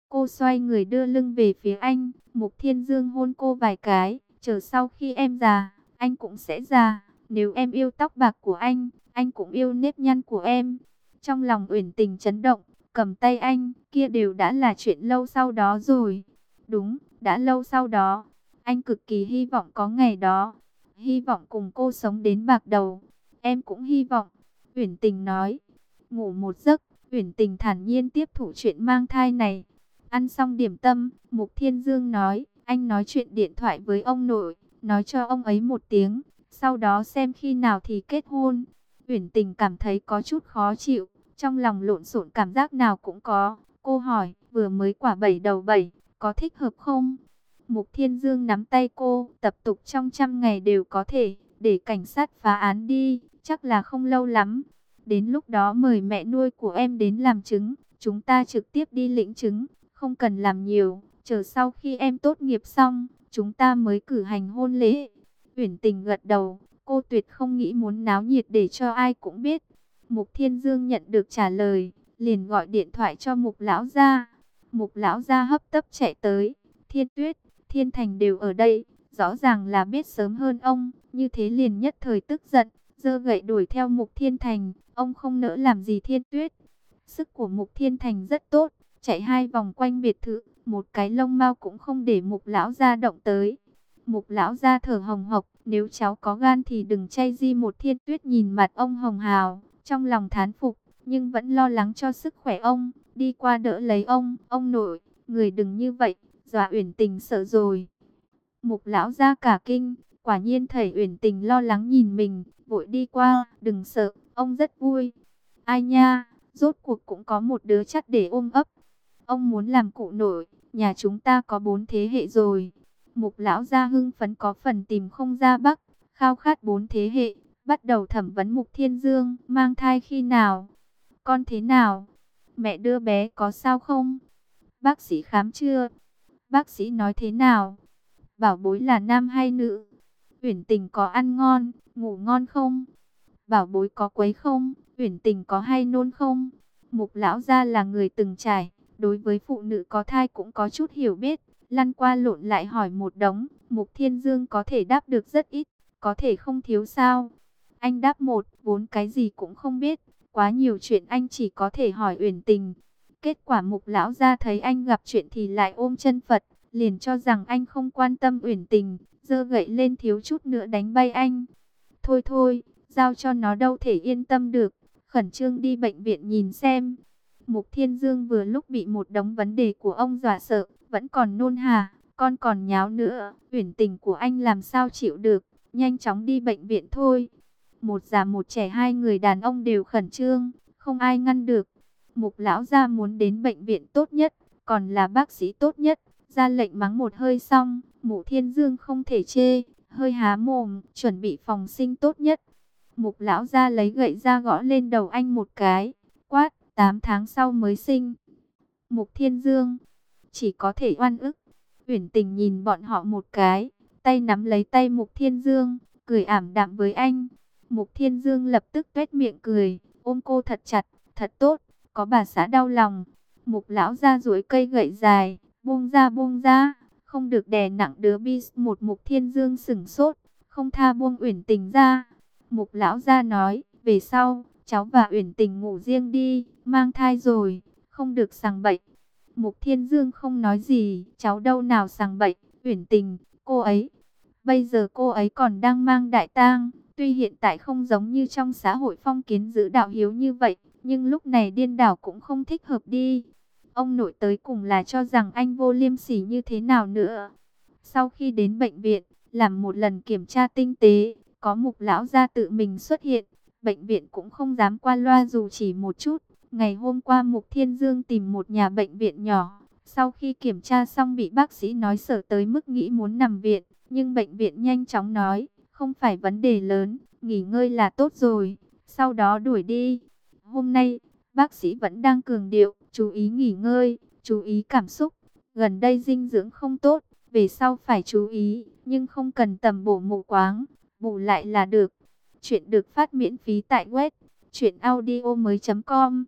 Cô xoay người đưa lưng về phía anh. Mục Thiên Dương hôn cô vài cái. Chờ sau khi em già, anh cũng sẽ già. Nếu em yêu tóc bạc của anh cũng yêu nếp nhăn của em. Trong lòng Uyển Tình chấn động, cầm tay anh, kia đều đã là chuyện lâu sau đó rồi. Đúng, đã lâu sau đó. Anh cực kỳ hy vọng có ngày đó. Hy vọng cùng cô sống đến bạc đầu. Em cũng hy vọng. Uyển Tình nói. Ngủ một giấc, Uyển Tình thản nhiên tiếp thụ chuyện mang thai này. Ăn xong điểm tâm, Mục Thiên Dương nói, anh nói chuyện điện thoại với ông nội, nói cho ông ấy một tiếng, sau đó xem khi nào thì kết hôn. Uyển Tình cảm thấy có chút khó chịu, trong lòng lộn xộn cảm giác nào cũng có. Cô hỏi, vừa mới quả 7 đầu 7, có thích hợp không? Mục Thiên Dương nắm tay cô, tập tục trong 100 ngày đều có thể, để cảnh sát phá án đi, chắc là không lâu lắm. Đến lúc đó mời mẹ nuôi của em đến làm chứng, chúng ta trực tiếp đi lĩnh chứng, không cần làm nhiều, chờ sau khi em tốt nghiệp xong, chúng ta mới cử hành hôn lễ. Uyển Tình gật đầu, cô tuyệt không nghĩ muốn náo nhiệt để cho ai cũng biết. Mục Thiên Dương nhận được trả lời, liền gọi điện thoại cho Mục lão gia. Mục lão gia hấp tấp chạy tới, Thiên Tuyết, Thiên Thành đều ở đây, rõ ràng là biết sớm hơn ông, như thế liền nhất thời tức giận, giơ gậy đuổi theo Mục Thiên Thành. Ông không nỡ làm gì Thiên Tuyết. Sức của Mục Thiên Thành rất tốt, chạy 2 vòng quanh biệt thự, một cái lông mao cũng không để Mục lão gia động tới. Mục lão gia thở hồng hộc, nếu cháu có gan thì đừng chay di một. Thiên Tuyết nhìn mặt ông hồng hào, trong lòng thán phục, nhưng vẫn lo lắng cho sức khỏe ông, đi qua đỡ lấy ông nội, người đừng như vậy, dọa Uyển Tình sợ rồi. Mục lão gia cả kinh, quả nhiên thầy Uyển Tình lo lắng nhìn mình, vội đi qua, đừng sợ, ông rất vui. Ai nha, rốt cuộc cũng có một đứa chắc để ôm ấp. Ông muốn làm cụ nội, nhà chúng ta có 4 thế hệ rồi. Mục lão gia hưng phấn có phần tìm không ra bắc, khao khát 4 thế hệ, bắt đầu thẩm vấn Mục Thiên Dương, mang thai khi nào, con thế nào, mẹ đưa bé có sao không, bác sĩ khám chưa, bác sĩ nói thế nào, bảo bối là nam hay nữ, Uyển Tình có ăn ngon, ngủ ngon không, bảo bối có quấy không, Uyển Tình có hay nôn không. Mục lão gia là người từng trải, đối với phụ nữ có thai cũng có chút hiểu biết, lăn qua lộn lại hỏi một đống. Mục Thiên Dương có thể đáp được rất ít, có thể không thiếu sao. Anh đáp một, 4 cái gì cũng không biết, quá nhiều chuyện anh chỉ có thể hỏi Uyển Tình. Kết quả Mục lão gia thấy anh gặp chuyện thì lại ôm chân Phật, liền cho rằng anh không quan tâm Uyển Tình, giơ gậy lên thiếu chút nữa đánh bay anh. Thôi thôi, giao cho nó đâu thể yên tâm được, khẩn trương đi bệnh viện nhìn xem. Mục Thiên Dương vừa lúc bị một đống vấn đề của ông dọa sợ, vẫn còn nôn hà, con còn nháo nữa, Uyển Tình của anh làm sao chịu được, nhanh chóng đi bệnh viện thôi. Một già một trẻ, 2 người đàn ông đều khẩn trương, không ai ngăn được. Mục lão gia muốn đến bệnh viện tốt nhất, còn là bác sĩ tốt nhất, ra lệnh mắng một hơi xong, Mục Thiên Dương không thể chê, hơi há mồm, chuẩn bị phòng sinh tốt nhất. Mục lão gia lấy gậy ra gõ lên đầu anh một cái, quát, 8 tháng sau mới sinh. Mục Thiên Dương chỉ có thể oan ức. Uyển Tình nhìn bọn họ một cái, tay nắm lấy tay Mục Thiên Dương, cười ảm đạm với anh. Mục Thiên Dương lập tức tuét miệng cười, ôm cô thật chặt, thật tốt, có bà xã đau lòng. Mục lão gia duỗi cây gậy dài, buông ra, không được đè nặng đứa bi. Một Mục Thiên Dương sững sốt, không tha buông Uyển Tình ra. Mục lão gia nói, về sau, cháu và Uyển Tình ngủ riêng đi, mang thai rồi, không được sằng bậy. Mục Thiên Dương không nói gì, cháu đâu nào sằng bậy, Uyển Tình, cô ấy. Bây giờ cô ấy còn đang mang đại tang, tuy hiện tại không giống như trong xã hội phong kiến giữ đạo hiếu như vậy, nhưng lúc này điên đảo cũng không thích hợp đi. Ông nội tới cùng là cho rằng anh vô liêm sỉ như thế nào nữa. Sau khi đến bệnh viện, làm một lần kiểm tra tinh tế, có Mục lão gia tự mình xuất hiện, bệnh viện cũng không dám qua loa dù chỉ một chút. Ngày hôm qua Mục Thiên Dương tìm một nhà bệnh viện nhỏ, sau khi kiểm tra xong bị bác sĩ nói sợ tới mức nghĩ muốn nằm viện, nhưng bệnh viện nhanh chóng nói, không phải vấn đề lớn, nghỉ ngơi là tốt rồi, sau đó đuổi đi. Hôm nay, bác sĩ vẫn đang cường điệu, chú ý nghỉ ngơi, chú ý cảm xúc, gần đây dinh dưỡng không tốt, về sau phải chú ý, nhưng không cần tầm bổ mù quáng, bù lại là được. Chuyện được phát miễn phí tại web truyệnaudiomoi.com.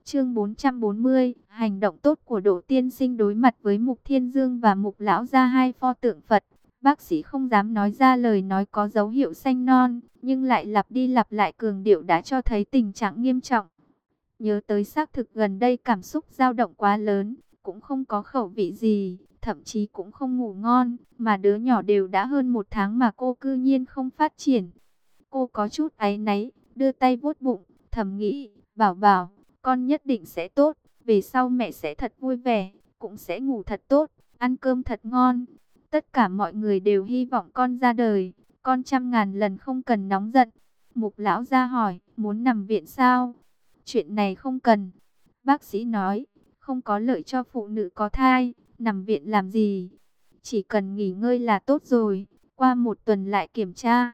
Chương 440, hành động tốt của Đỗ tiên sinh. Đối mặt với Mục Thiên Dương và Mục lão gia, hai pho tượng Phật, bác sĩ không dám nói ra lời nói có dấu hiệu xanh non, nhưng lại lặp đi lặp lại cường điệu đã cho thấy tình trạng nghiêm trọng. Nhớ tới xác thực gần đây cảm xúc dao động quá lớn, cũng không có khẩu vị gì, thậm chí cũng không ngủ ngon, mà đứa nhỏ đều đã hơn 1 tháng mà cô cư nhiên không phát triển. Cô có chút áy náy, đưa tay vuốt bụng, thầm nghĩ, bảo bảo, con nhất định sẽ tốt, về sau mẹ sẽ thật vui vẻ, cũng sẽ ngủ thật tốt, ăn cơm thật ngon. Tất cả mọi người đều hy vọng con ra đời, con 100.000 lần không cần nóng giận. Mục lão gia hỏi, muốn nằm viện sao? Chuyện này không cần. Bác sĩ nói, không có lợi cho phụ nữ có thai, nằm viện làm gì? Chỉ cần nghỉ ngơi là tốt rồi, qua 1 tuần lại kiểm tra.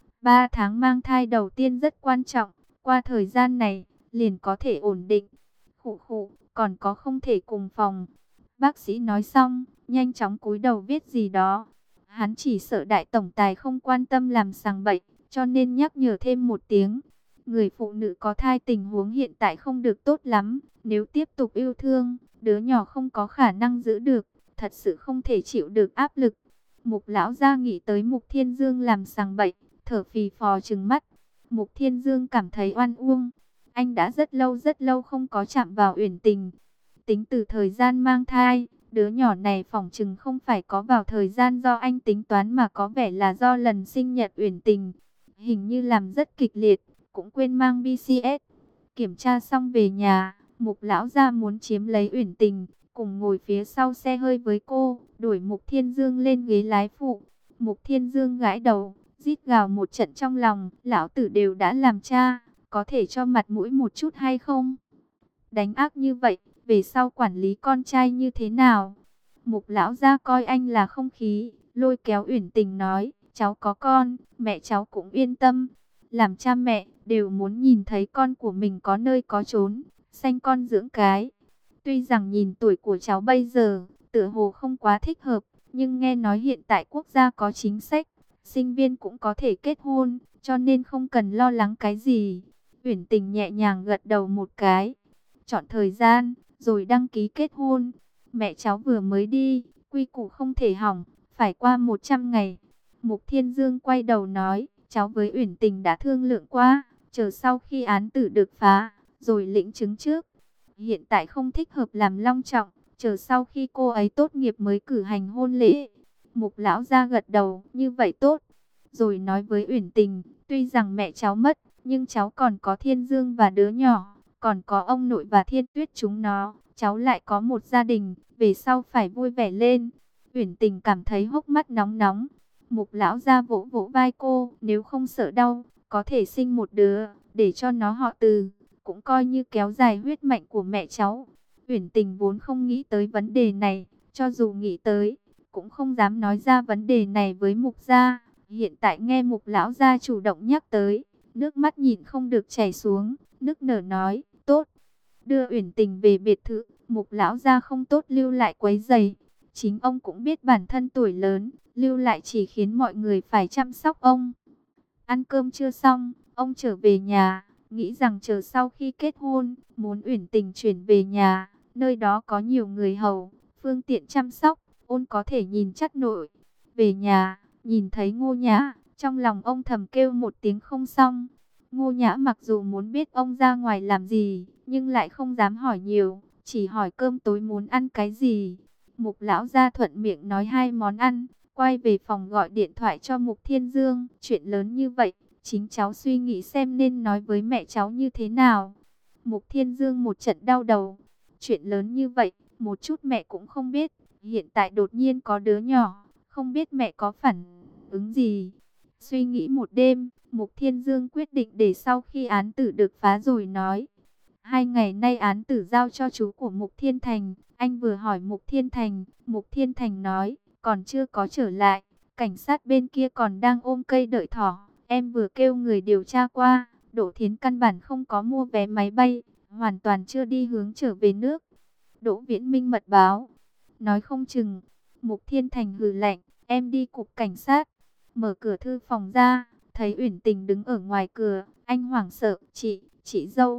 3 tháng mang thai đầu tiên rất quan trọng, qua thời gian này, liền có thể ổn định. Khụ khụ, còn có không thể cùng phòng. Bác sĩ nói xong, nhanh chóng cúi đầu viết gì đó. Hắn chỉ sợ đại tổng tài không quan tâm làm sằng bậy, cho nên nhắc nhở thêm 1 tiếng. Người phụ nữ có thai tình huống hiện tại không được tốt lắm, nếu tiếp tục yêu thương, đứa nhỏ không có khả năng giữ được, thật sự không thể chịu được áp lực. Mục lão gia nghĩ tới Mục Thiên Dương làm sằng bậy, thở phì phò trừng mắt. Mục Thiên Dương cảm thấy oan uông, anh đã rất lâu không có chạm vào Uyển Tình. Tính từ thời gian mang thai, đứa nhỏ này phỏng chừng không phải có vào thời gian do anh tính toán mà có vẻ là do lần sinh nhật Uyển Tình. Hình như làm rất kịch liệt, cũng quên mang BCS. Kiểm tra xong về nhà, Mục lão gia muốn chiếm lấy Uyển Tình, cùng ngồi phía sau xe hơi với cô, đuổi Mục Thiên Dương lên ghế lái phụ. Mục Thiên Dương gãi đầu, rít gào một trận trong lòng, lão tử đều đã làm cha, có thể cho mặt mũi một chút hay không? Đánh ác như vậy, về sau quản lý con trai như thế nào? Mục lão gia coi anh là không khí, lôi kéo Uyển Tình nói, cháu có con, mẹ cháu cũng yên tâm. Làm cha mẹ, đều muốn nhìn thấy con của mình có nơi có chốn, sanh con dưỡng cái. Tuy rằng nhìn tuổi của cháu bây giờ, tựa hồ không quá thích hợp, nhưng nghe nói hiện tại quốc gia có chính sách, sinh viên cũng có thể kết hôn, cho nên không cần lo lắng cái gì. Uyển Tình nhẹ nhàng gật đầu một cái, chọn thời gian, rồi đăng ký kết hôn. Mẹ cháu vừa mới đi, quy củ không thể hỏng, phải qua 100 ngày. Mục Thiên Dương quay đầu nói, cháu với Uyển Tình đã thương lượng qua, chờ sau khi án tử được phá, rồi lĩnh chứng trước. Hiện tại không thích hợp làm long trọng, chờ sau khi cô ấy tốt nghiệp mới cử hành hôn lễ. Mục lão gia gật đầu, như vậy tốt. Rồi nói với Uyển Tình, tuy rằng mẹ cháu mất, nhưng cháu còn có Thiên Dương và đứa nhỏ, còn có ông nội và Thiên Tuyết chúng nó, cháu lại có một gia đình, về sau phải vui vẻ lên. Uyển Tình cảm thấy hốc mắt nóng nóng. Mục lão gia vỗ vỗ vai cô, nếu không sợ đau, có thể sinh một đứa, để cho nó họ Từ, cũng coi như kéo dài huyết mạch của mẹ cháu. Uyển Tình vốn không nghĩ tới vấn đề này, cho dù nghĩ tới, cũng không dám nói ra vấn đề này với Mục gia. Hiện tại nghe Mục lão gia chủ động nhắc tới, nước mắt nhịn không được chảy xuống, nức nở nói, tốt. Đưa Uyển Tình về biệt thự, Mục lão gia không tốt lưu lại quấy rầy. Chính ông cũng biết bản thân tuổi lớn, lưu lại chỉ khiến mọi người phải chăm sóc ông. Ăn cơm chưa xong, ông trở về nhà, nghĩ rằng chờ sau khi kết hôn, muốn Uyển Tình chuyển về nhà, nơi đó có nhiều người hầu, phương tiện chăm sóc, ôn có thể nhìn chắc nội. Về nhà, nhìn thấy Ngô Nhã, trong lòng ông thầm kêu một tiếng không xong. Ngô Nhã mặc dù muốn biết ông ra ngoài làm gì, nhưng lại không dám hỏi nhiều, chỉ hỏi cơm tối muốn ăn cái gì. Mục lão gia thuận miệng nói 2 món ăn, quay về phòng gọi điện thoại cho Mục Thiên Dương. Chuyện lớn như vậy, chính cháu suy nghĩ xem nên nói với mẹ cháu như thế nào. Mục Thiên Dương một trận đau đầu. Chuyện lớn như vậy, một chút mẹ cũng không biết. Hiện tại đột nhiên có đứa nhỏ, không biết mẹ có phản ứng gì. Suy nghĩ một đêm, Mục Thiên Dương quyết định để sau khi án tử được phá rồi nói. 2 ngày nay án tử giao cho chú của Mục Thiên Thành. Anh vừa hỏi Mục Thiên Thành, Mục Thiên Thành nói, còn chưa có trở lại. Cảnh sát bên kia còn đang ôm cây đợi thỏ. Em vừa kêu người điều tra qua, Đỗ Thiến căn bản không có mua vé máy bay, hoàn toàn chưa đi hướng trở về nước. Đỗ Viễn Minh mật báo, nói không chừng. Mục Thiên Thành hừ lạnh, em đi cục cảnh sát. Mở cửa thư phòng ra, thấy Uyển Tình đứng ở ngoài cửa, anh hoảng sợ, chị dâu.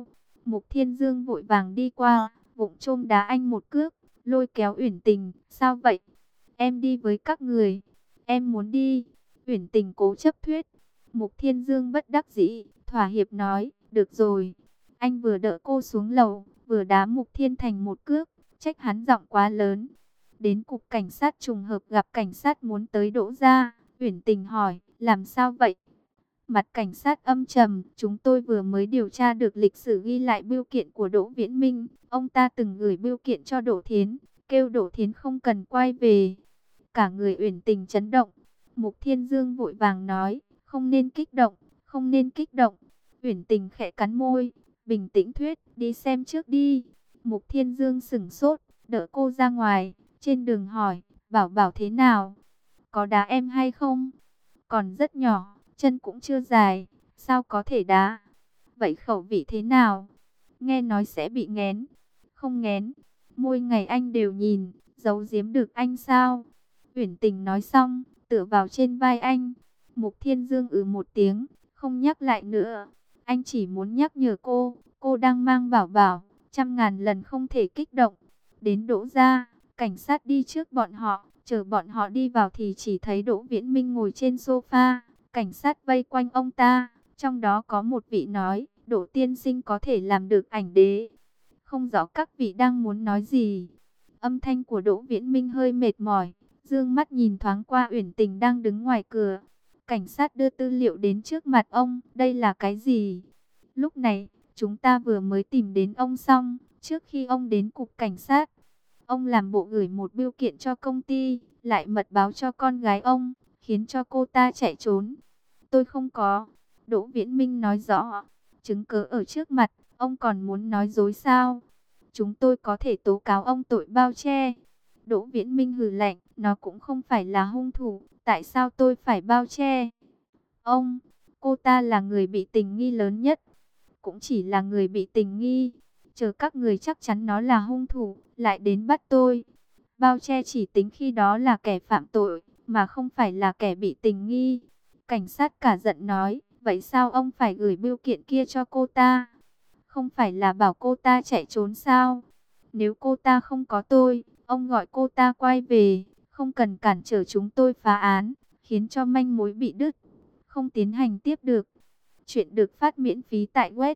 Mục Thiên Dương vội vàng đi qua, vụng chôm đá anh một cước, lôi kéo Uyển Tình. Sao vậy? Em đi với các người. Em muốn đi. Uyển Tình cố chấp thuyết. Mục Thiên Dương bất đắc dĩ, thỏa hiệp nói, được rồi. Anh vừa đỡ cô xuống lầu, vừa đá Mục Thiên Thành một cước, trách hắn giọng quá lớn. Đến cục cảnh sát trùng hợp gặp cảnh sát muốn tới Đỗ gia. Uyển Tình hỏi, làm sao vậy? Mặt cảnh sát âm trầm, chúng tôi vừa mới điều tra được lịch sử ghi lại bưu kiện của Đỗ Viễn Minh. Ông ta từng gửi bưu kiện cho Đỗ Thiến, kêu Đỗ Thiến không cần quay về. Cả người Uyển Tình chấn động. Mục Thiên Dương vội vàng nói, không nên kích động, không nên kích động. Uyển Tình khẽ cắn môi, bình tĩnh thuyết, đi xem trước đi. Mục Thiên Dương sững sốt, đỡ cô ra ngoài, trên đường hỏi, Bảo Bảo thế nào? Có đá em hay không? Còn rất nhỏ, chân cũng chưa dài, sao có thể đá? Vậy khẩu vị thế nào? Nghe nói sẽ bị nghén. Không nghén, mỗi ngày anh đều nhìn, giấu giếm được anh sao? Uyển Tình nói xong, tựa vào trên vai anh. Mục Thiên Dương một tiếng, không nhắc lại nữa. Anh chỉ muốn nhắc nhở cô đang mang Bảo Bảo, trăm ngàn lần không thể kích động. Đến Đỗ gia, cảnh sát đi trước bọn họ, chờ bọn họ đi vào thì chỉ thấy Đỗ Viễn Minh ngồi trên sofa. Cảnh sát vây quanh ông ta, trong đó có một vị nói, Đỗ tiên sinh có thể làm được ảnh đế. Không rõ các vị đang muốn nói gì. Âm thanh của Đỗ Viễn Minh hơi mệt mỏi, dương mắt nhìn thoáng qua Uyển Tình đang đứng ngoài cửa. Cảnh sát đưa tư liệu đến trước mặt ông, đây là cái gì? Lúc này, chúng ta vừa mới tìm đến ông xong, trước khi ông đến cục cảnh sát. Ông làm bộ gửi một bưu kiện cho công ty, lại mật báo cho con gái ông, khiến cho cô ta chạy trốn. Tôi không có. Đỗ Viễn Minh nói rõ, chứng cứ ở trước mặt, ông còn muốn nói dối sao? Chúng tôi có thể tố cáo ông tội bao che. Đỗ Viễn Minh hừ lạnh, nó cũng không phải là hung thủ, tại sao tôi phải bao che? Ông, cô ta là người bị tình nghi lớn nhất, cũng chỉ là người bị tình nghi. Chờ các người chắc chắn nó là hung thủ, lại đến bắt tôi. Bao che chỉ tính khi đó là kẻ phạm tội, mà không phải là kẻ bị tình nghi. Cảnh sát cả giận nói, vậy sao ông phải gửi bưu kiện kia cho cô ta? Không phải là bảo cô ta chạy trốn sao? Nếu cô ta không có tôi, ông gọi cô ta quay về, không cần cản trở chúng tôi phá án, khiến cho manh mối bị đứt, không tiến hành tiếp được. Chuyện được phát miễn phí tại web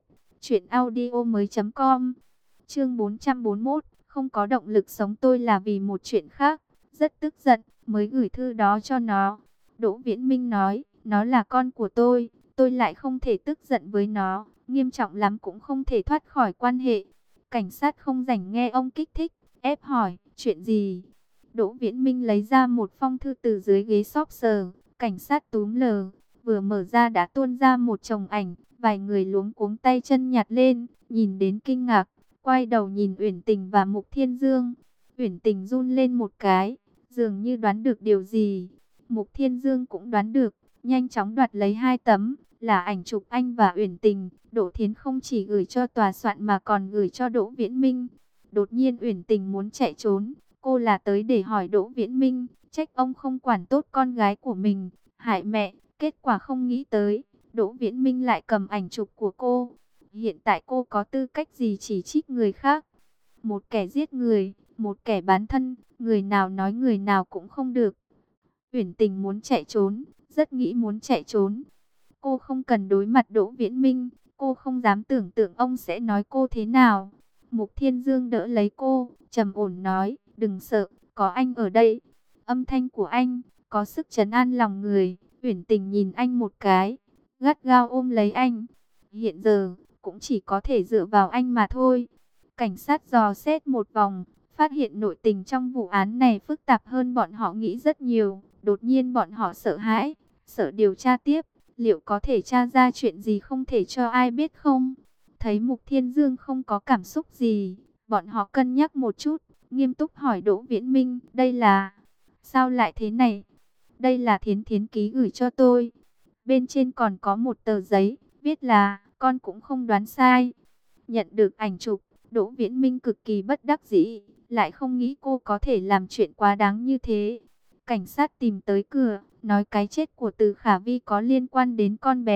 truyệnaudiomoi.com. Chương 441, không có động lực sống tôi là vì một chuyện khác, rất tức giận mới gửi thư đó cho nó. Đỗ Viễn Minh nói, nó là con của tôi lại không thể tức giận với nó, nghiêm trọng lắm cũng không thể thoát khỏi quan hệ. Cảnh sát không rảnh nghe ông kích thích, ép hỏi, chuyện gì? Đỗ Viễn Minh lấy ra một phong thư từ dưới ghế xốp sờ, cảnh sát túm lờ, vừa mở ra đã tuôn ra một chồng ảnh, vài người luống cuống tay chân nhặt lên, nhìn đến kinh ngạc, quay đầu nhìn Uyển Tình và Mục Thiên Dương. Uyển Tình run lên một cái, dường như đoán được điều gì. Mục Thiên Dương cũng đoán được, nhanh chóng đoạt lấy hai tấm, là ảnh chụp anh và Uyển Tình. Đỗ Thiến không chỉ gửi cho tòa soạn mà còn gửi cho Đỗ Viễn Minh. Đột nhiên Uyển Tình muốn chạy trốn, cô là tới để hỏi Đỗ Viễn Minh, trách ông không quản tốt con gái của mình, hại mẹ. Kết quả không nghĩ tới, Đỗ Viễn Minh lại cầm ảnh chụp của cô. Hiện tại cô có tư cách gì chỉ trích người khác? Một kẻ giết người, một kẻ bán thân, người nào nói người nào cũng không được. Uyển Tình muốn chạy trốn, rất nghĩ muốn chạy trốn. Cô không cần đối mặt Đỗ Viễn Minh, cô không dám tưởng tượng ông sẽ nói cô thế nào. Mục Thiên Dương đỡ lấy cô, trầm ổn nói, đừng sợ, có anh ở đây. Âm thanh của anh có sức trấn an lòng người. Uyển Tình nhìn anh một cái, gắt gao ôm lấy anh. Hiện giờ, cũng chỉ có thể dựa vào anh mà thôi. Cảnh sát dò xét một vòng, phát hiện nội tình trong vụ án này phức tạp hơn bọn họ nghĩ rất nhiều. Đột nhiên bọn họ sợ hãi, sợ điều tra tiếp. Liệu có thể tra ra chuyện gì không thể cho ai biết không? Thấy Mục Thiên Dương không có cảm xúc gì, bọn họ cân nhắc một chút, nghiêm túc hỏi Đỗ Viễn Minh, đây là... Sao lại thế này? Đây là Thiến Thiến ký gửi cho tôi. Bên trên còn có một tờ giấy, viết là, con cũng không đoán sai. Nhận được ảnh chụp, Đỗ Viễn Minh cực kỳ bất đắc dĩ, lại không nghĩ cô có thể làm chuyện quá đáng như thế. Cảnh sát tìm tới cửa, nói cái chết của Từ Khả Vi có liên quan đến con bé.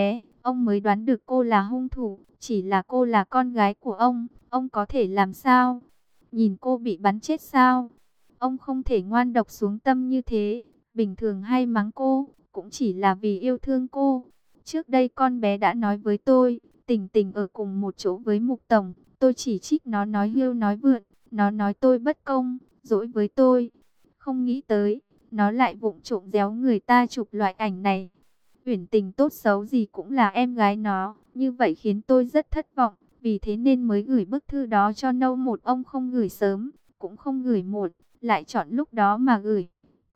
ông mới đoán được cô là hung thủ, chỉ là cô là con gái của ông có thể làm sao? Nhìn cô bị bắn chết sao? Ông không thể ngoan độc xuống tâm như thế, bình thường hay mắng cô, cũng chỉ là vì yêu thương cô. Trước đây con bé đã nói với tôi, Tình Tình ở cùng một chỗ với Mục Tổng, tôi chỉ trích nó nói hưu nói vượn, nó nói tôi bất công, dỗi với tôi. Không nghĩ tới, nó lại vụng trộm déo người ta chụp loại ảnh này. Uyển Tình tốt xấu gì cũng là em gái nó, như vậy khiến tôi rất thất vọng, vì thế nên mới gửi bức thư đó cho Nâu Một. Ông không gửi sớm, cũng không gửi muộn, lại chọn lúc đó mà gửi.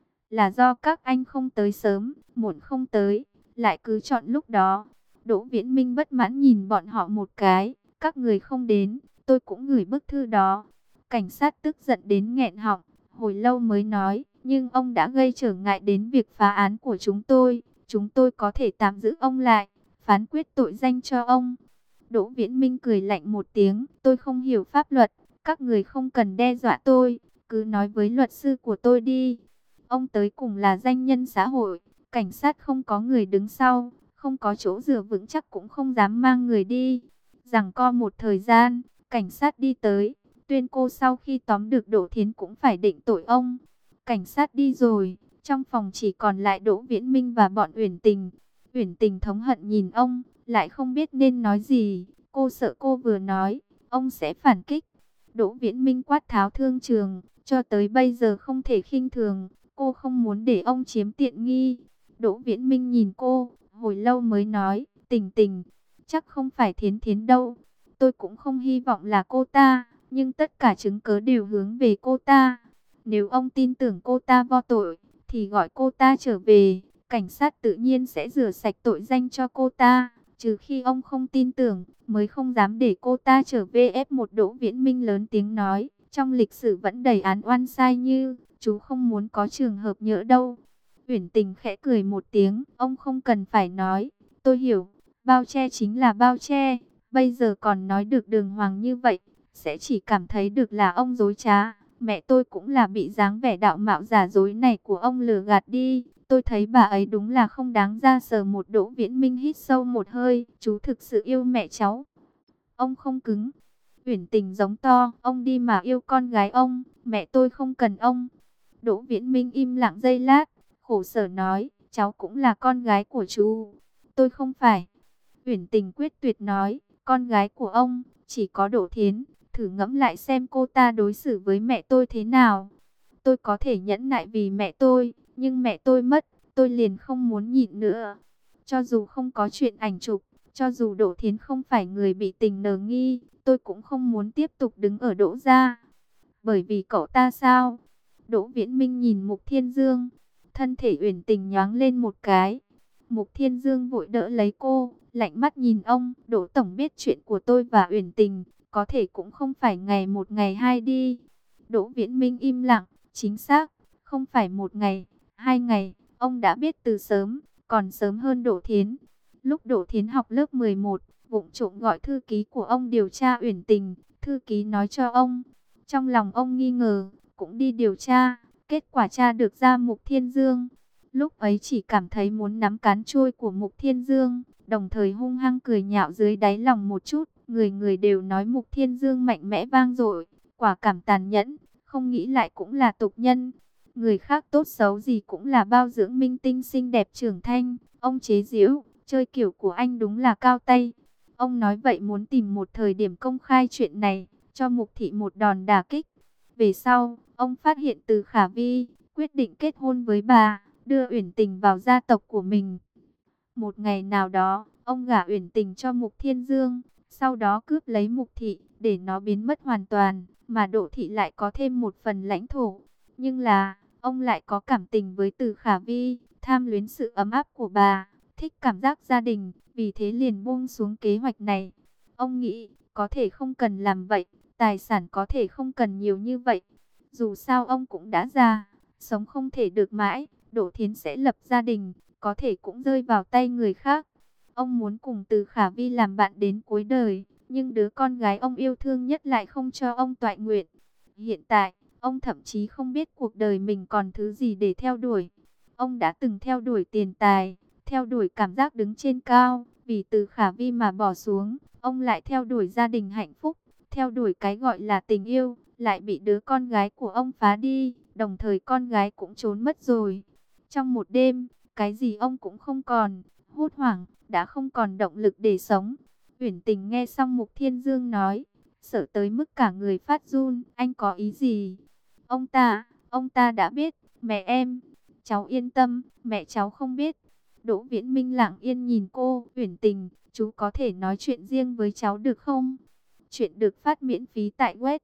Là do các anh không tới sớm, muộn không tới, lại cứ chọn lúc đó. Đỗ Viễn Minh bất mãn nhìn bọn họ một cái, các người không đến, tôi cũng gửi bức thư đó. Cảnh sát tức giận đến nghẹn họng, hồi lâu mới nói, nhưng ông đã gây trở ngại đến việc phá án của chúng tôi có thể tạm giữ ông lại, phán quyết tội danh cho ông. Đỗ Viễn Minh cười lạnh một tiếng, tôi không hiểu pháp luật, các người không cần đe dọa tôi, cứ nói với luật sư của tôi đi. Ông tới cùng là danh nhân xã hội, cảnh sát không có người đứng sau, không có chỗ dựa vững chắc cũng không dám mang người đi. Giằng co một thời gian, cảnh sát đi tới, tuyên cô sau khi tóm được Đỗ Thiến cũng phải định tội ông. Cảnh sát đi rồi, trong phòng chỉ còn lại Đỗ Viễn Minh và bọn Uyển Tình. Uyển Tình thống hận nhìn ông, lại không biết nên nói gì. Cô sợ cô vừa nói, ông sẽ phản kích. Đỗ Viễn Minh quát tháo thương trường, cho tới bây giờ không thể khinh thường. Cô không muốn để ông chiếm tiện nghi. Đỗ Viễn Minh nhìn cô, hồi lâu mới nói, Tình Tình, chắc không phải Thiến Thiến đâu. Tôi cũng không hy vọng là cô ta, nhưng tất cả chứng cớ đều hướng về cô ta. Nếu ông tin tưởng cô ta vô tội, thì gọi cô ta trở về, cảnh sát tự nhiên sẽ rửa sạch tội danh cho cô ta. Trừ khi ông không tin tưởng, mới không dám để cô ta trở về. F1 Đỗ Viễn Minh lớn tiếng nói, trong lịch sử vẫn đầy án oan sai như, chú không muốn có trường hợp nhỡ đâu. Uyển Tình khẽ cười một tiếng, ông không cần phải nói, tôi hiểu, bao che chính là bao che, bây giờ còn nói được đường hoàng như vậy, sẽ chỉ cảm thấy được là ông dối trá. Mẹ tôi cũng là bị dáng vẻ đạo mạo giả dối này của ông lừa gạt đi. Tôi thấy bà ấy đúng là không đáng ra sờ một. Đỗ Viễn Minh hít sâu một hơi. Chú thực sự yêu mẹ cháu. Ông không cứng. Uyển Tình giống to. Ông đi mà yêu con gái ông. Mẹ tôi không cần ông. Đỗ Viễn Minh im lặng giây lát. Khổ sở nói. Cháu cũng là con gái của chú. Tôi không phải. Uyển Tình quyết tuyệt nói. Con gái của ông chỉ có Đỗ Thiến. Thử ngẫm lại xem cô ta đối xử với mẹ tôi thế nào. Tôi có thể nhẫn nại vì mẹ tôi, nhưng mẹ tôi mất, tôi liền không muốn nhịn nữa. Cho dù không có chuyện ảnh chụp, cho dù Đỗ Thiến không phải người bị tình nờ nghi, tôi cũng không muốn tiếp tục đứng ở Đỗ gia. Bởi vì cậu ta sao? Đỗ Viễn Minh nhìn Mục Thiên Dương, thân thể Uyển Tình nhoáng lên một cái. Mục Thiên Dương vội đỡ lấy cô, lạnh mắt nhìn ông. Đỗ tổng biết chuyện của tôi và Uyển Tình, có thể cũng không phải ngày một ngày hai đi. Đỗ Viễn Minh im lặng, chính xác, không phải một ngày, 2 ngày, ông đã biết từ sớm, còn sớm hơn Đỗ Thiến. Lúc Đỗ Thiến học lớp 11, vụng trộm gọi thư ký của ông điều tra Uyển Tình, thư ký nói cho ông. Trong lòng ông nghi ngờ, cũng đi điều tra, kết quả tra được ra Mục Thiên Dương. Lúc ấy chỉ cảm thấy muốn nắm cán trôi của Mục Thiên Dương, đồng thời hung hăng cười nhạo dưới đáy lòng một chút. Người người đều nói Mục Thiên Dương mạnh mẽ vang dội, quả cảm tàn nhẫn, không nghĩ lại cũng là tục nhân. Người khác tốt xấu gì cũng là bao dưỡng minh tinh xinh đẹp trưởng thành. Ông chế giễu, chơi kiểu của anh đúng là cao tay. Ông nói vậy muốn tìm một thời điểm công khai chuyện này, cho Mục Thị một đòn đả kích. Về sau, ông phát hiện Từ Khả Vi, quyết định kết hôn với bà, đưa Uyển Tình vào gia tộc của mình. Một ngày nào đó, ông gả Uyển Tình cho Mục Thiên Dương, sau đó cướp lấy Mục Thị, để nó biến mất hoàn toàn, mà Đỗ Thị lại có thêm một phần lãnh thổ. Nhưng là, ông lại có cảm tình với Từ Khả Vi, tham luyến sự ấm áp của bà, thích cảm giác gia đình, vì thế liền buông xuống kế hoạch này. Ông nghĩ, có thể không cần làm vậy, tài sản có thể không cần nhiều như vậy. Dù sao ông cũng đã già, sống không thể được mãi, Đỗ Thiến sẽ lập gia đình, có thể cũng rơi vào tay người khác. Ông muốn cùng Từ Khả Vi làm bạn đến cuối đời, nhưng đứa con gái ông yêu thương nhất lại không cho ông toại nguyện. Hiện tại, ông thậm chí không biết cuộc đời mình còn thứ gì để theo đuổi. Ông đã từng theo đuổi tiền tài, theo đuổi cảm giác đứng trên cao, Vì từ Khả Vi mà bỏ xuống, ông lại theo đuổi gia đình hạnh phúc, theo đuổi cái gọi là tình yêu, lại bị đứa con gái của ông phá đi, đồng thời con gái cũng trốn mất rồi. Trong một đêm, cái gì ông cũng không còn, hốt hoảng, đã không còn động lực để sống. Uyển Tình nghe xong Mục Thiên Dương nói, sợ tới mức cả người phát run. Anh có ý gì? Ông ta đã biết, mẹ em. Cháu yên tâm, mẹ cháu không biết. Đỗ Viễn Minh lặng yên nhìn cô. Uyển Tình, chú có thể nói chuyện riêng với cháu được không? Chuyện được phát miễn phí tại web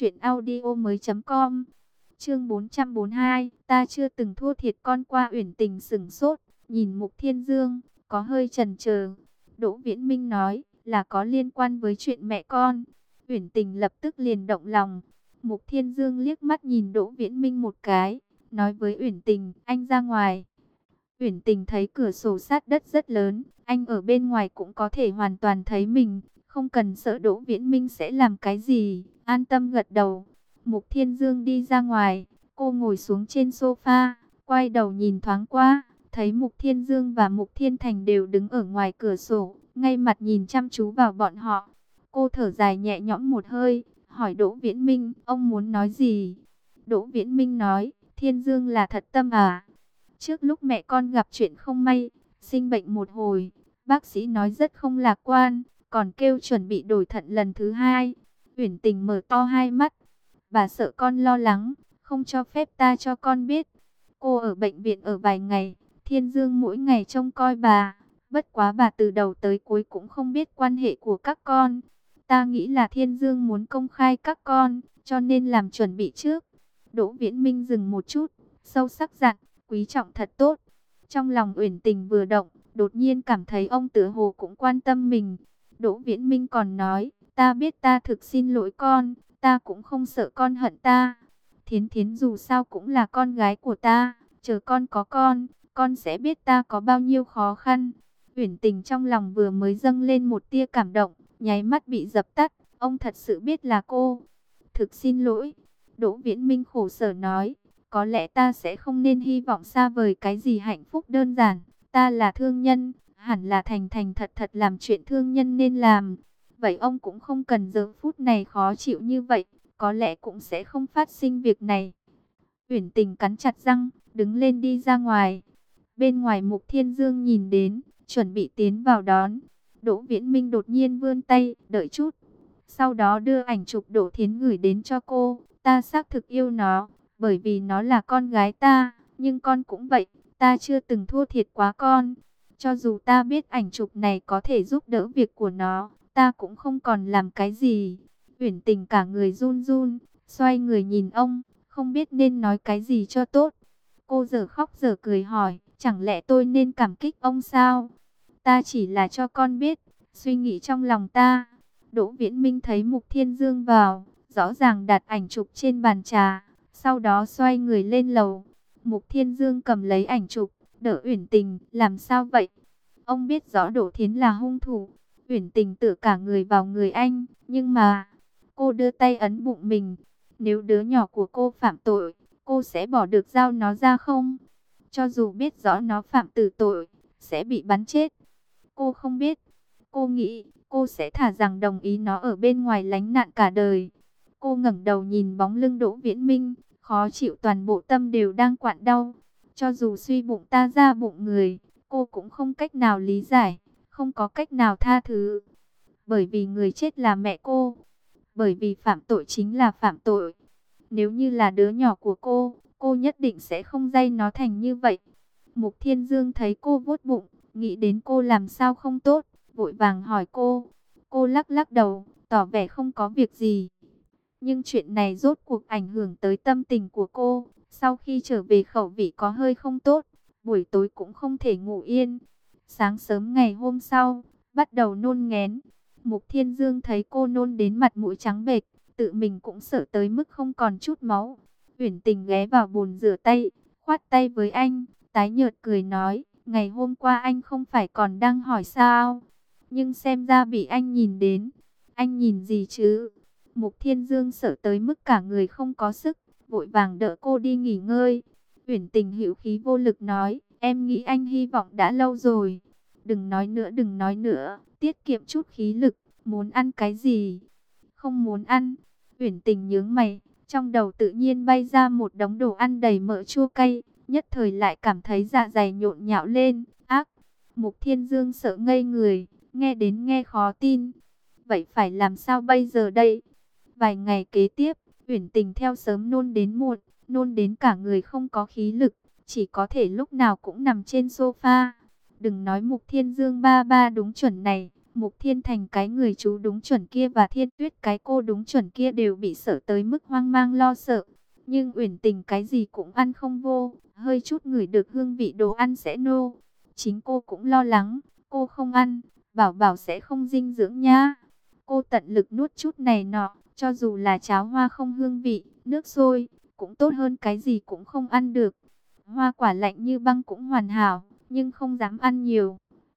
truyệnaudiomoi.com. Chương 442, ta chưa từng thua thiệt con qua. Uyển Tình sững sốt, nhìn Mục Thiên Dương, có hơi chần chờ. Đỗ Viễn Minh nói, là có liên quan với chuyện mẹ con. Uyển Tình lập tức liền động lòng. Mục Thiên Dương liếc mắt nhìn Đỗ Viễn Minh một cái, nói với Uyển Tình, anh ra ngoài. Uyển Tình thấy cửa sổ sát đất rất lớn, anh ở bên ngoài cũng có thể hoàn toàn thấy mình, không cần sợ Đỗ Viễn Minh sẽ làm cái gì, an tâm gật đầu. Mục Thiên Dương đi ra ngoài, cô ngồi xuống trên sofa, quay đầu nhìn thoáng qua, thấy Mục Thiên Dương và Mục Thiên Thành đều đứng ở ngoài cửa sổ, ngay mặt nhìn chăm chú vào bọn họ. Cô thở dài nhẹ nhõm một hơi, hỏi Đỗ Viễn Minh, ông muốn nói gì? Đỗ Viễn Minh nói, Thiên Dương là thật tâm à? Trước lúc mẹ con gặp chuyện không may, sinh bệnh một hồi, bác sĩ nói rất không lạc quan, còn kêu chuẩn bị đổi thận lần thứ hai. Uyển Tình mở to hai mắt, bà sợ con lo lắng, không cho phép ta cho con biết. Cô ở bệnh viện ở vài ngày, Thiên Dương mỗi ngày trông coi bà, bất quá bà từ đầu tới cuối cũng không biết quan hệ của các con. Ta nghĩ là Thiên Dương muốn công khai các con, cho nên làm chuẩn bị trước. Đỗ Viễn Minh dừng một chút, sâu sắc dặn, quý trọng thật tốt. Trong lòng Uyển Tình vừa động, đột nhiên cảm thấy ông tựa hồ cũng quan tâm mình. Đỗ Viễn Minh còn nói, ta biết ta thực xin lỗi con, ta cũng không sợ con hận ta. Thiến Thiến dù sao cũng là con gái của ta, chờ con có con sẽ biết ta có bao nhiêu khó khăn. Uyển Tình trong lòng vừa mới dâng lên một tia cảm động, nháy mắt bị dập tắt. Ông thật sự biết là cô. Thực xin lỗi. Đỗ Viễn Minh khổ sở nói, có lẽ ta sẽ không nên hy vọng xa vời cái gì hạnh phúc đơn giản. Ta là thương nhân, hẳn là thành thành thật thật làm chuyện thương nhân nên làm. Vậy ông cũng không cần giờ phút này khó chịu như vậy, có lẽ cũng sẽ không phát sinh việc này. Uyển Tình cắn chặt răng, đứng lên đi ra ngoài. Bên ngoài Mục Thiên Dương nhìn đến, chuẩn bị tiến vào đón. Đỗ Viễn Minh đột nhiên vươn tay, đợi chút. Sau đó đưa ảnh chụp Đỗ Thiến gửi đến cho cô. Ta xác thực yêu nó, bởi vì nó là con gái ta, nhưng con cũng vậy, ta chưa từng thua thiệt quá con. Cho dù ta biết ảnh chụp này có thể giúp đỡ việc của nó, ta cũng không còn làm cái gì. Uyển Tình cả người run run, xoay người nhìn ông, không biết nên nói cái gì cho tốt. Cô giờ khóc giờ cười hỏi, chẳng lẽ tôi nên cảm kích ông sao? Ta chỉ là cho con biết, suy nghĩ trong lòng ta. Đỗ Viễn Minh thấy Mục Thiên Dương vào, rõ ràng đặt ảnh chụp trên bàn trà, sau đó xoay người lên lầu. Mục Thiên Dương cầm lấy ảnh chụp, đỡ Uyển Tình, làm sao vậy? Ông biết rõ Đỗ Thiến là hung thủ. Uyển Tình tựa cả người vào người anh, nhưng mà... Cô đưa tay ấn bụng mình. Nếu đứa nhỏ của cô phạm tội, cô sẽ bỏ được dao nó ra không? Cho dù biết rõ nó phạm tử tội, sẽ bị bắn chết. Cô không biết. Cô nghĩ, cô sẽ thả rằng đồng ý nó ở bên ngoài lánh nạn cả đời. Cô ngẩng đầu nhìn bóng lưng Đỗ Viễn Minh, khó chịu, toàn bộ tâm đều đang quặn đau. Cho dù suy bụng ta ra bụng người, cô cũng không cách nào lý giải, không có cách nào tha thứ. Bởi vì người chết là mẹ cô. Bởi vì phạm tội chính là phạm tội. Nếu như là đứa nhỏ của cô nhất định sẽ không dây nó thành như vậy. Mục Thiên Dương thấy cô vuốt bụng, nghĩ đến cô làm sao không tốt, vội vàng hỏi cô. Cô lắc lắc đầu, tỏ vẻ không có việc gì. Nhưng chuyện này rốt cuộc ảnh hưởng tới tâm tình của cô. Sau khi trở về khẩu vị có hơi không tốt, buổi tối cũng không thể ngủ yên. Sáng sớm ngày hôm sau, bắt đầu nôn nghén. Mục Thiên Dương thấy cô nôn đến mặt mũi trắng bệch, tự mình cũng sợ tới mức không còn chút máu. Uyển Tình ghé vào bồn rửa tay, khoát tay với anh, tái nhợt cười nói, ngày hôm qua anh không phải còn đang hỏi sao? Nhưng xem ra bị anh nhìn đến. Anh nhìn gì chứ? Mục Thiên Dương sợ tới mức cả người không có sức, vội vàng đỡ cô đi nghỉ ngơi. Uyển Tình hữu khí vô lực nói, em nghĩ anh hy vọng đã lâu rồi. Đừng nói nữa, đừng nói nữa, tiết kiệm chút khí lực, muốn ăn cái gì? Không muốn ăn. Uyển Tình nhướng mày, trong đầu tự nhiên bay ra một đống đồ ăn đầy mỡ chua cay, nhất thời lại cảm thấy dạ dày nhộn nhạo lên. Ác! Mục Thiên Dương sợ ngây người, nghe đến nghe khó tin. Vậy phải làm sao bây giờ đây? Vài ngày kế tiếp, Uyển Tình theo sớm nôn đến muộn, nôn đến cả người không có khí lực, chỉ có thể lúc nào cũng nằm trên sofa. Đừng nói Mục Thiên Dương ba ba đúng chuẩn này, Mục Thiên Thành cái người chú đúng chuẩn kia và Thiên Tuyết cái cô đúng chuẩn kia đều bị sợ tới mức hoang mang lo sợ. Nhưng Uyển Tình cái gì cũng ăn không vô, hơi chút ngửi được hương vị đồ ăn sẽ nô. Chính cô cũng lo lắng, cô không ăn, bảo bảo sẽ không dinh dưỡng nha. Cô tận lực nuốt chút này nọ, cho dù là cháo hoa không hương vị, nước sôi, cũng tốt hơn cái gì cũng không ăn được. Hoa quả lạnh như băng cũng hoàn hảo, nhưng không dám ăn nhiều.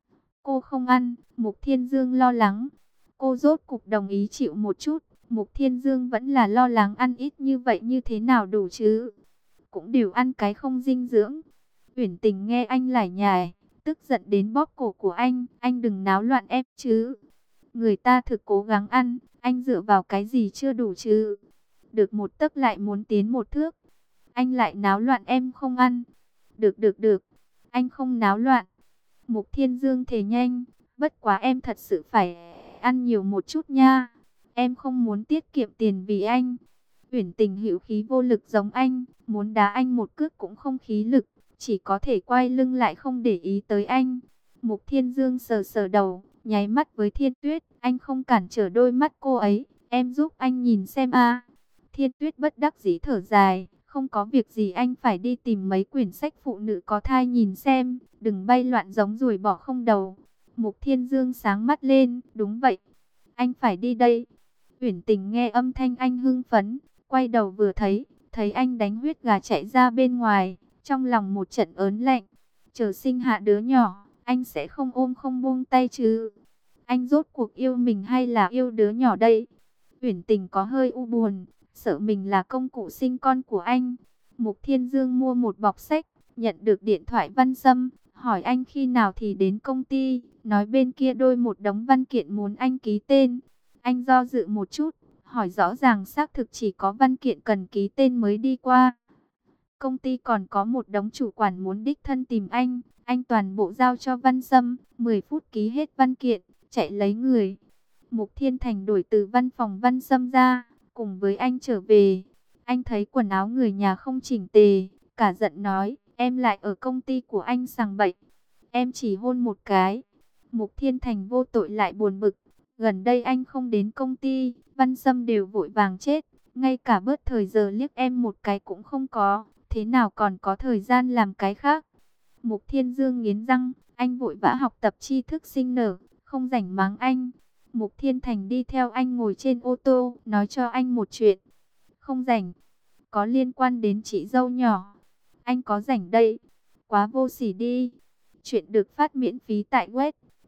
Cô không ăn, Mục Thiên Dương lo lắng. Cô rốt cục đồng ý chịu một chút, Mục Thiên Dương vẫn là lo lắng ăn ít như vậy như thế nào đủ chứ. Cũng đều ăn cái không dinh dưỡng. Uyển Tình nghe anh lải nhải, tức giận đến bóp cổ của anh đừng náo loạn em chứ. Người ta thực cố gắng ăn, anh dựa vào cái gì chưa đủ chứ. Được một tấc lại muốn tiến một thước. Anh lại náo loạn em không ăn. Được được được, anh không náo loạn. Mục Thiên Dương thề nhanh, bất quá em thật sự phải ăn nhiều một chút nha. Em không muốn tiết kiệm tiền vì anh. Uyển Tình hữu khí vô lực giống anh, muốn đá anh một cước cũng không khí lực, chỉ có thể quay lưng lại không để ý tới anh. Mục Thiên Dương sờ sờ đầu, nháy mắt với Thiên Tuyết, anh không cản trở đôi mắt cô ấy, em giúp anh nhìn xem a. Thiên Tuyết bất đắc dĩ thở dài, không có việc gì anh phải đi tìm mấy quyển sách phụ nữ có thai nhìn xem, đừng bay loạn giống ruồi bỏ không đầu. Mục Thiên Dương sáng mắt lên, đúng vậy, anh phải đi đây. Uyển Tình nghe âm thanh anh hưng phấn, quay đầu vừa thấy anh đánh huyết gà chạy ra bên ngoài, trong lòng một trận ớn lạnh. Chờ sinh hạ đứa nhỏ, anh sẽ không ôm không buông tay chứ. Anh rốt cuộc yêu mình hay là yêu đứa nhỏ đây? Uyển Tình có hơi u buồn, sợ mình là công cụ sinh con của anh. Mục Thiên Dương mua một bọc sách, nhận được điện thoại Văn Sâm, hỏi anh khi nào thì đến công ty, nói bên kia đôi một đống văn kiện muốn anh ký tên. Anh do dự một chút, hỏi rõ ràng xác thực chỉ có văn kiện cần ký tên mới đi qua. Công ty còn có một đống chủ quản muốn đích thân tìm anh toàn bộ giao cho Văn Sâm, 10 phút ký hết văn kiện, chạy lấy người. Mục Thiên Thành đổi từ văn phòng Văn Sâm ra, cùng với anh trở về. Anh thấy quần áo người nhà không chỉnh tề, cả giận nói, em lại ở công ty của anh sằng bậy. Em chỉ hôn một cái. Mục Thiên Thành vô tội lại buồn bực. Gần đây anh không đến công ty, Văn Sâm đều vội vàng chết. Ngay cả bớt thời giờ liếc em một cái cũng không có. Thế nào còn có thời gian làm cái khác? Mục Thiên Dương nghiến răng, anh vội vã học tập tri thức sinh nở, không rảnh mắng anh. Mục Thiên Thành đi theo anh ngồi trên ô tô, nói cho anh một chuyện. Không rảnh, có liên quan đến chị dâu nhỏ. Anh có rảnh đây, quá vô sỉ đi. Chuyện được phát miễn phí tại web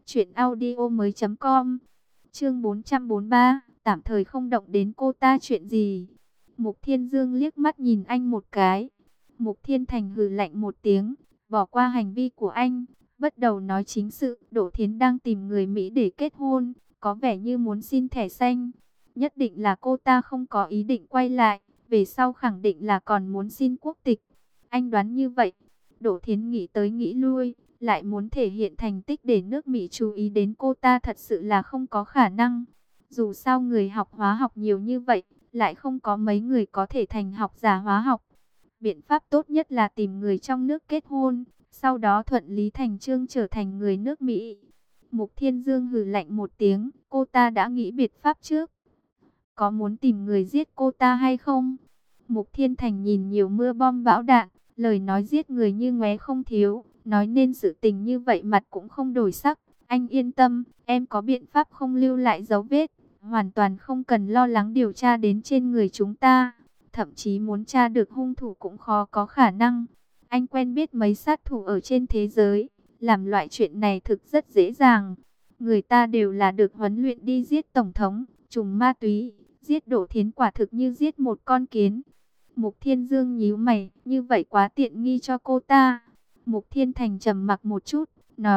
truyệnaudiomoi.com. Chương 443, tạm thời không động đến cô ta chuyện gì. Mục Thiên Dương liếc mắt nhìn anh một cái. Mục Thiên Thành hừ lạnh một tiếng, bỏ qua hành vi của anh, bắt đầu nói chính sự. Đỗ Thiến đang tìm người Mỹ để kết hôn, có vẻ như muốn xin thẻ xanh. Nhất định là cô ta không có ý định quay lại, về sau khẳng định là còn muốn xin quốc tịch. Anh đoán như vậy. Đỗ Thiến nghĩ tới nghĩ lui, lại muốn thể hiện thành tích để nước Mỹ chú ý đến cô ta thật sự là không có khả năng. Dù sao người học hóa học nhiều như vậy, lại không có mấy người có thể thành học giả hóa học. Biện pháp tốt nhất là tìm người trong nước kết hôn, sau đó thuận lý thành chương trở thành người nước Mỹ. Mục Thiên Dương hừ lạnh một tiếng, cô ta đã nghĩ biện pháp trước. Có muốn tìm người giết cô ta hay không? Mục Thiên Thành nhìn nhiều mưa bom bão đạn, lời nói giết người như ngoé không thiếu, nói nên sự tình như vậy mặt cũng không đổi sắc. Anh yên tâm, em có biện pháp không lưu lại dấu vết, hoàn toàn không cần lo lắng điều tra đến trên người chúng ta. Thậm chí muốn tra được hung thủ cũng khó có khả năng. Anh quen biết mấy sát thủ ở trên thế giới, làm loại chuyện này thực rất dễ dàng. Người ta đều là được huấn luyện đi giết tổng thống, trùm ma túy, giết Đỗ Thiến quả thực như giết một con kiến. Mục Thiên Dương nhíu mày, như vậy quá tiện nghi cho cô ta. Mục Thiên Thành trầm mặc một chút, nói,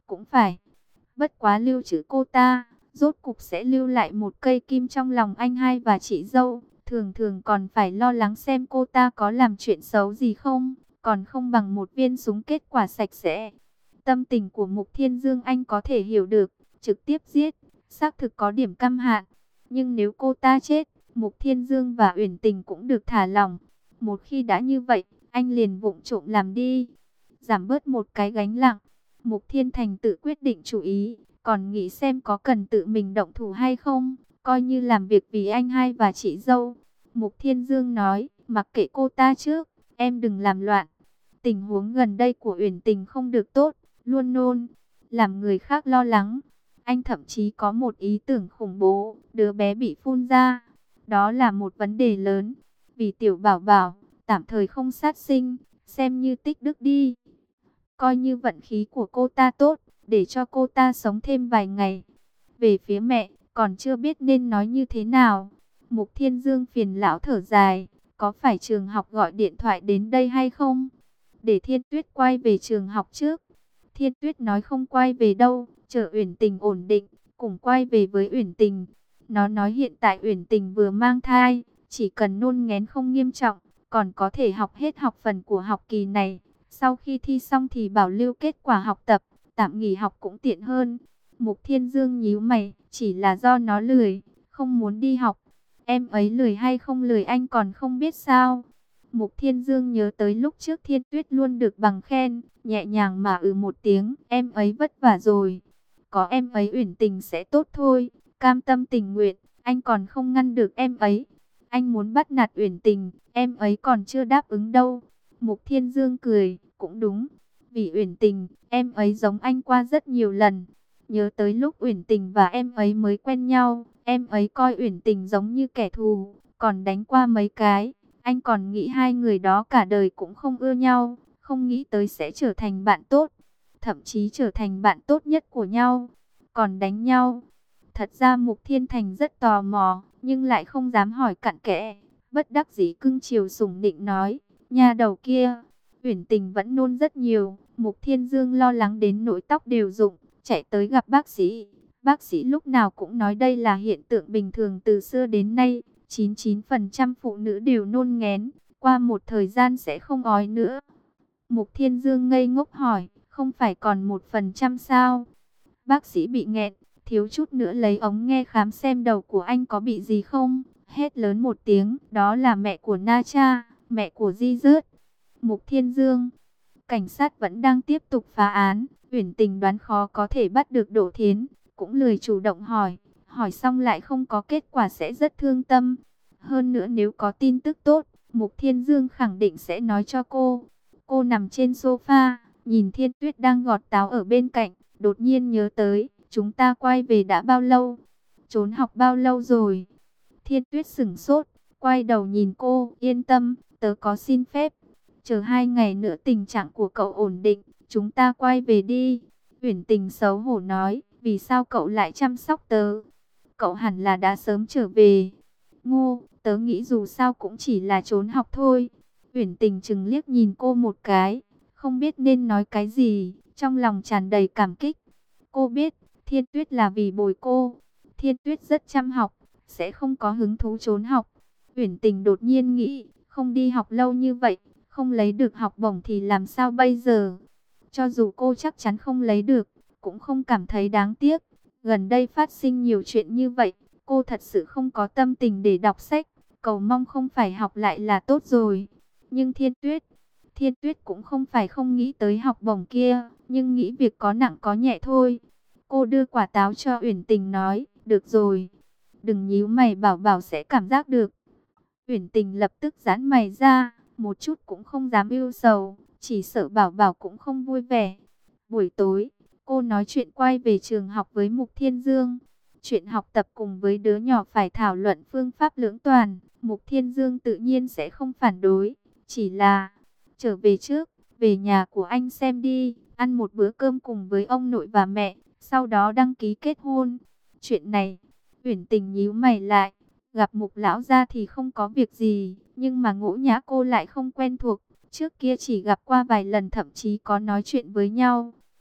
cũng phải. Bất quá lưu trữ cô ta, rốt cục sẽ lưu lại một cây kim trong lòng anh hai và chị dâu. Thường thường còn phải lo lắng xem cô ta có làm chuyện xấu gì không, còn không bằng một viên súng kết quả sạch sẽ. Tâm tình của Mục Thiên Dương anh có thể hiểu được, trực tiếp giết, xác thực có điểm căm hạn. Nhưng nếu cô ta chết, Mục Thiên Dương và Uyển Tình cũng được thả lỏng. Một khi đã như vậy, anh liền vụng trộm làm đi, giảm bớt một cái gánh nặng. Mục Thiên Thành tự quyết định chủ ý, còn nghĩ xem có cần tự mình động thủ hay không, coi như làm việc vì anh hai và chị dâu. Mục Thiên Dương nói, mặc kệ cô ta trước, em đừng làm loạn. Tình huống gần đây của Uyển Tình không được tốt, luôn nôn, làm người khác lo lắng. Anh thậm chí có một ý tưởng khủng bố, đứa bé bị phun ra. Đó là một vấn đề lớn, vì tiểu bảo bảo, tạm thời không sát sinh, xem như tích đức đi. Coi như vận khí của cô ta tốt, để cho cô ta sống thêm vài ngày. Về phía mẹ, còn chưa biết nên nói như thế nào. Mục Thiên Dương phiền lão thở dài, có phải trường học gọi điện thoại đến đây hay không? Để Thiên Tuyết quay về trường học trước. Thiên Tuyết nói không quay về đâu, chờ Uyển Tình ổn định, cùng quay về với Uyển Tình. Nó nói hiện tại Uyển Tình vừa mang thai, chỉ cần nôn nghén không nghiêm trọng, còn có thể học hết học phần của học kỳ này. Sau khi thi xong thì bảo lưu kết quả học tập, tạm nghỉ học cũng tiện hơn. Mục Thiên Dương nhíu mày, chỉ là do nó lười, không muốn đi học. Em ấy lười hay không lười anh còn không biết sao. Mục Thiên Dương nhớ tới lúc trước Thiên Tuyết luôn được bằng khen, nhẹ nhàng mà một tiếng, em ấy vất vả rồi. Có em ấy Uyển Tình sẽ tốt thôi, cam tâm tình nguyện, anh còn không ngăn được em ấy. Anh muốn bắt nạt Uyển Tình, em ấy còn chưa đáp ứng đâu. Mục Thiên Dương cười, cũng đúng. Vì Uyển Tình, em ấy giống anh qua rất nhiều lần. Nhớ tới lúc Uyển Tình và em ấy mới quen nhau, em ấy coi Uyển Tình giống như kẻ thù, còn đánh qua mấy cái. Anh còn nghĩ hai người đó cả đời cũng không ưa nhau, không nghĩ tới sẽ trở thành bạn tốt, thậm chí trở thành bạn tốt nhất của nhau, còn đánh nhau. Thật ra Mục Thiên Thành rất tò mò, nhưng lại không dám hỏi cặn kẽ. Bất đắc dĩ cưng chiều sủng nịnh nói, nhà đầu kia, Uyển Tình vẫn nôn rất nhiều. Mục Thiên Dương lo lắng đến nỗi tóc đều rụng, chạy tới gặp bác sĩ. Bác sĩ lúc nào cũng nói đây là hiện tượng bình thường từ xưa đến nay. 99% phụ nữ đều nôn nghén, qua một thời gian sẽ không ói nữa. Mục Thiên Dương ngây ngốc hỏi, không phải còn 1% sao? Bác sĩ bị nghẹn, thiếu chút nữa lấy ống nghe khám xem đầu của anh có bị gì không. Hét lớn một tiếng, đó là mẹ của Na Cha, mẹ của Di Rớt. Mục Thiên Dương, cảnh sát vẫn đang tiếp tục phá án. Uyển Tình đoán khó có thể bắt được Đỗ Thiến, cũng lười chủ động hỏi. Hỏi xong lại không có kết quả sẽ rất thương tâm. Hơn nữa nếu có tin tức tốt, Mục Thiên Dương khẳng định sẽ nói cho cô. Cô nằm trên sofa, nhìn Thiên Tuyết đang gọt táo ở bên cạnh, đột nhiên nhớ tới, chúng ta quay về đã bao lâu? Trốn học bao lâu rồi? Thiên Tuyết sửng sốt, quay đầu nhìn cô, yên tâm, tớ có xin phép. Chờ 2 ngày nữa tình trạng của cậu ổn định, chúng ta quay về đi. Uyển Tình xấu hổ nói, vì sao cậu lại chăm sóc tớ? Cậu hẳn là đã sớm trở về. Ngô, tớ nghĩ dù sao cũng chỉ là trốn học thôi. Uyển Tình chừng liếc nhìn cô một cái, không biết nên nói cái gì, trong lòng tràn đầy cảm kích. Cô biết, Thiên Tuyết là vì bồi cô. Thiên Tuyết rất chăm học, sẽ không có hứng thú trốn học. Uyển Tình đột nhiên nghĩ, không đi học lâu như vậy, không lấy được học bổng thì làm sao bây giờ? Cho dù cô chắc chắn không lấy được, cũng không cảm thấy đáng tiếc. Gần đây phát sinh nhiều chuyện như vậy, cô thật sự không có tâm tình để đọc sách, cầu mong không phải học lại là tốt rồi. Nhưng Thiên Tuyết cũng không phải không nghĩ tới học bổng kia, nhưng nghĩ việc có nặng có nhẹ thôi. Cô đưa quả táo cho Uyển Tình nói, được rồi, đừng nhíu mày, bảo bảo sẽ cảm giác được. Uyển Tình lập tức giãn mày ra, một chút cũng không dám ưu sầu, chỉ sợ bảo bảo cũng không vui vẻ. Buổi tối, cô nói chuyện quay về trường học với Mục Thiên Dương. Chuyện học tập cùng với đứa nhỏ phải thảo luận phương pháp lưỡng toàn, Mục Thiên Dương tự nhiên sẽ không phản đối. Chỉ là, trở về trước, về nhà của anh xem đi, ăn một bữa cơm cùng với ông nội và mẹ, sau đó đăng ký kết hôn. Chuyện này, Uyển Tình nhíu mày lại, gặp Mục lão gia thì không có việc gì, nhưng mà Ngũ Nhã cô lại không quen thuộc. Trước kia chỉ gặp qua vài lần, thậm chí có nói chuyện với nhau.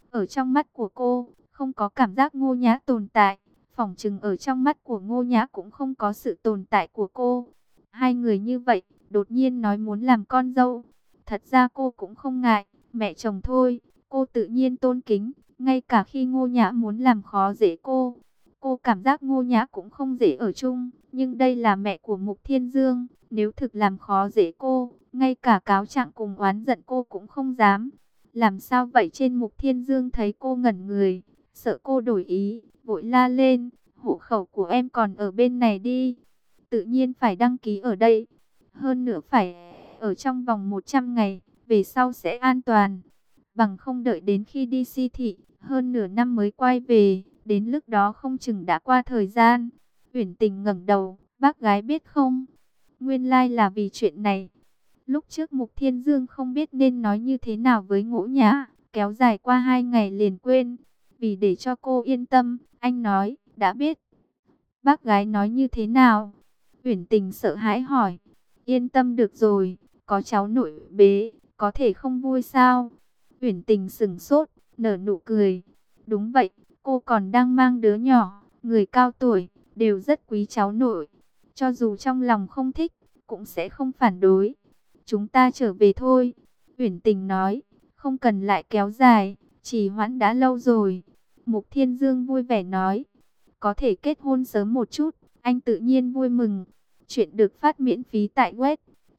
Ở trong mắt của cô, không có cảm giác Ngô Nhã tồn tại. Phỏng chừng ở trong mắt của Ngô Nhã cũng không có sự tồn tại của cô. Hai người như vậy, đột nhiên nói muốn làm con dâu. Thật ra cô cũng không ngại, mẹ chồng thôi, cô tự nhiên tôn kính. Ngay cả khi Ngô Nhã muốn làm khó dễ cô cảm giác Ngô Nhã cũng không dễ ở chung. Nhưng đây là mẹ của Mục Thiên Dương, nếu thực làm khó dễ cô, ngay cả cáo trạng cùng oán giận cô cũng không dám. Làm sao vậy? Trên Mục Thiên Dương thấy cô ngẩn người, sợ cô đổi ý, vội la lên, hộ khẩu của em còn ở bên này đi. Tự nhiên phải đăng ký ở đây. Hơn nữa phải ở trong vòng 100 ngày, về sau sẽ an toàn. Bằng không đợi đến khi đi si thị, hơn nửa năm mới quay về, đến lúc đó không chừng đã qua thời gian. Uyển Tình ngẩng đầu, bác gái biết không? Nguyên lai là vì chuyện này. Lúc trước Mục Thiên Dương không biết nên nói như thế nào với Ngỗ Nhã, kéo dài qua 2 ngày liền quên. Vì để cho cô yên tâm, anh nói, đã biết. Bác gái nói như thế nào? Uyển Tình sợ hãi hỏi. Yên tâm được rồi, có cháu nội bế, có thể không vui sao? Uyển Tình sững sốt, nở nụ cười. Đúng vậy, cô còn đang mang đứa nhỏ, người cao tuổi, đều rất quý cháu nội. Cho dù trong lòng không thích, cũng sẽ không phản đối. Chúng ta trở về thôi, Uyển Tình nói, không cần lại kéo dài, trì hoãn đã lâu rồi. Mục Thiên Dương vui vẻ nói, có thể kết hôn sớm một chút, anh tự nhiên vui mừng. Chuyện được phát miễn phí tại web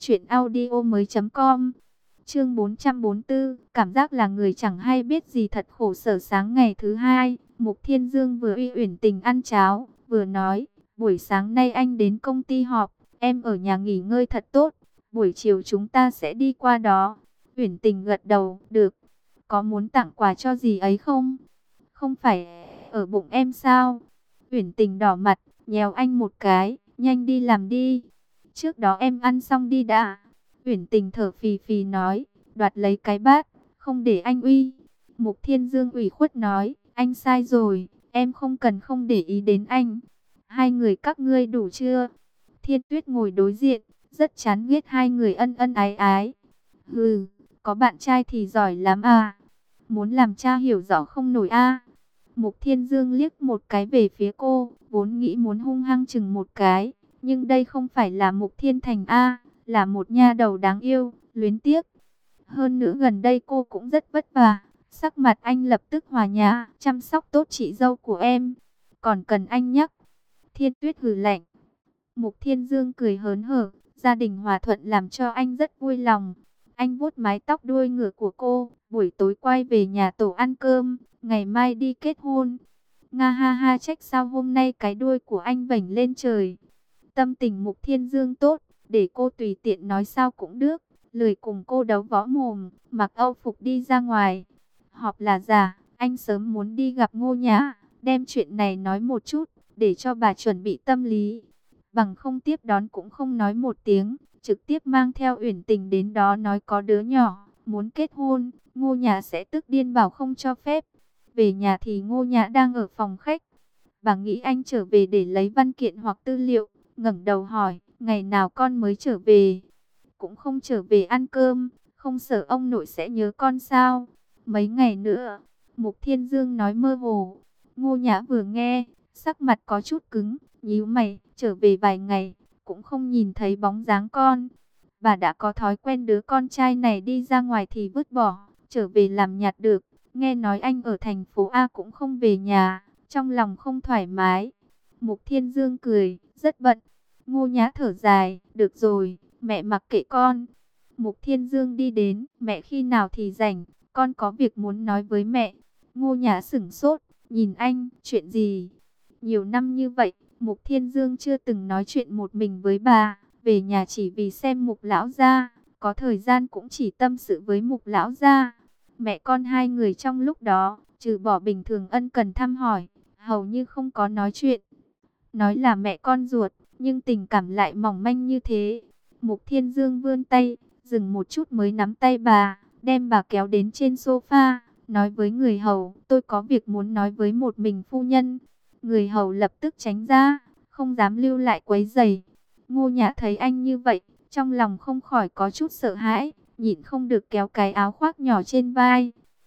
truyệnaudiomoi.com. Chương 444, cảm giác là người chẳng hay biết gì thật khổ sở. Sáng ngày thứ hai, Mục Thiên Dương vừa uy Uyển Tình ăn cháo, vừa nói, buổi sáng nay anh đến công ty họp, em ở nhà nghỉ ngơi thật tốt, buổi chiều chúng ta sẽ đi qua đó. Uyển Tình gật đầu, được. Có muốn tặng quà cho gì ấy không? Không phải ở bụng em sao? Uyển Tình đỏ mặt, nhéo anh một cái, nhanh đi làm đi. Trước đó em ăn xong đi đã. Uyển Tình thở phì phì nói, đoạt lấy cái bát, không để anh uy. Mục Thiên Dương ủy khuất nói, anh sai rồi, em không cần không để ý đến anh. Hai người các ngươi đủ chưa? Thiên Tuyết ngồi đối diện, rất chán ghét hai người ân ân ái ái. Hừ, có bạn trai thì giỏi lắm à. Muốn làm cha hiểu rõ không nổi a. Mục Thiên Dương liếc một cái về phía cô, vốn nghĩ muốn hung hăng chừng một cái. Nhưng đây không phải là Mục Thiên Thành a, là một nha đầu đáng yêu, luyến tiếc. Hơn nữa gần đây cô cũng rất vất vả. Sắc mặt anh lập tức hòa nhã, chăm sóc tốt chị dâu của em. Còn cần anh nhắc. Thiên Tuyết hừ lạnh. Mục Thiên Dương cười hớn hở, gia đình hòa thuận làm cho anh rất vui lòng. Anh vuốt mái tóc đuôi ngựa của cô, buổi tối quay về nhà tổ ăn cơm, ngày mai đi kết hôn. Nga ha ha, trách sao hôm nay cái đuôi của anh vểnh lên trời. Tâm tình Mục Thiên Dương tốt, để cô tùy tiện nói sao cũng được, lười cùng cô đấu võ mồm, mặc âu phục đi ra ngoài. Họp là giả, anh sớm muốn đi gặp Ngô Nhã, đem chuyện này nói một chút, để cho bà chuẩn bị tâm lý. Bằng không tiếp đón cũng không nói một tiếng, trực tiếp mang theo Uyển Tình đến đó nói có đứa nhỏ, muốn kết hôn, Ngô Nhã sẽ tức điên bảo không cho phép. Về nhà thì Ngô Nhã đang ở phòng khách. Bà nghĩ anh trở về để lấy văn kiện hoặc tư liệu, ngẩng đầu hỏi, ngày nào con mới trở về? Cũng không trở về ăn cơm, không sợ ông nội sẽ nhớ con sao? Mấy ngày nữa, Mục Thiên Dương nói mơ hồ. Ngô Nhã vừa nghe, sắc mặt có chút cứng, nhíu mày, trở về vài ngày, cũng không nhìn thấy bóng dáng con. Bà đã có thói quen đứa con trai này đi ra ngoài thì vứt bỏ, trở về làm nhạt được. Nghe nói anh ở thành phố A cũng không về nhà, trong lòng không thoải mái. Mục Thiên Dương cười, rất bận. Ngô Nhã thở dài, được rồi, mẹ mặc kệ con. Mục Thiên Dương đi đến, mẹ khi nào thì rảnh, con có việc muốn nói với mẹ. Ngô Nhã sửng sốt, nhìn anh, chuyện gì? Nhiều năm như vậy, Mục Thiên Dương chưa từng nói chuyện một mình với bà, về nhà chỉ vì xem Mục lão gia, có thời gian cũng chỉ tâm sự với Mục lão gia. Mẹ con hai người trong lúc đó, trừ bỏ bình thường ân cần thăm hỏi, hầu như không có nói chuyện. Nói là mẹ con ruột, nhưng tình cảm lại mỏng manh như thế. Mục Thiên Dương vươn tay, dừng một chút mới nắm tay bà, đem bà kéo đến trên sofa, nói với người hầu, tôi có việc muốn nói với một mình phu nhân. Người hầu lập tức tránh ra, không dám lưu lại quấy rầy. Ngô Nhã thấy anh như vậy, trong lòng không khỏi có chút sợ hãi, nhịn không được kéo cái áo khoác nhỏ trên vai.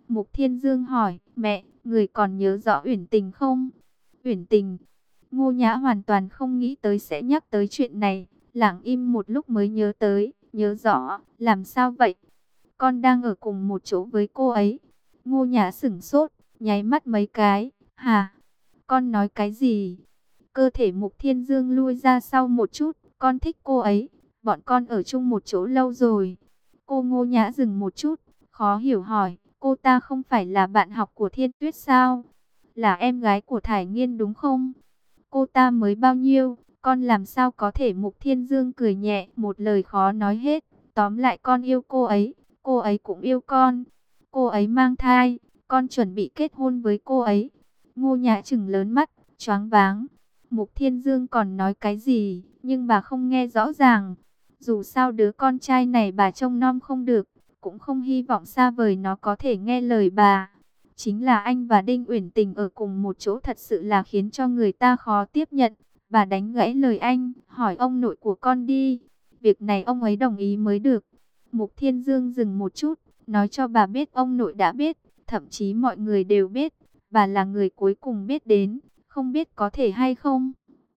Mục Thiên Dương hỏi, mẹ, người còn nhớ rõ Uyển Tình không? Uyển Tình, Ngô Nhã hoàn toàn không nghĩ tới sẽ nhắc tới chuyện này, lặng im một lúc mới nhớ tới, nhớ rõ, làm sao vậy? Con đang ở cùng một chỗ với cô ấy. Ngô Nhã sửng sốt, nháy mắt mấy cái, hả? Con nói cái gì? Cơ thể Mục Thiên Dương lui ra sau một chút, con thích cô ấy, bọn con ở chung một chỗ lâu rồi. Cô Ngô Nhã dừng một chút, khó hiểu hỏi, cô ta không phải là bạn học của Thiên Tuyết sao? Là em gái của Thải Nghiên đúng không? Cô ta mới bao nhiêu, con làm sao có thể? Mục Thiên Dương cười nhẹ, một lời khó nói hết. Tóm lại con yêu cô ấy cũng yêu con. Cô ấy mang thai, con chuẩn bị kết hôn với cô ấy. Ngô Nhã trừng lớn mắt, choáng váng. Mục Thiên Dương còn nói cái gì, nhưng bà không nghe rõ ràng. Dù sao đứa con trai này bà trông nom không được, cũng không hy vọng xa vời nó có thể nghe lời bà. Chính là anh và Đinh Uyển Tình ở cùng một chỗ thật sự là khiến cho người ta khó tiếp nhận. Bà đánh gãy lời anh, hỏi ông nội của con đi. Việc này ông ấy đồng ý mới được. Mục Thiên Dương dừng một chút, nói cho bà biết ông nội đã biết, thậm chí mọi người đều biết. Bà là người cuối cùng biết đến, không biết có thể hay không.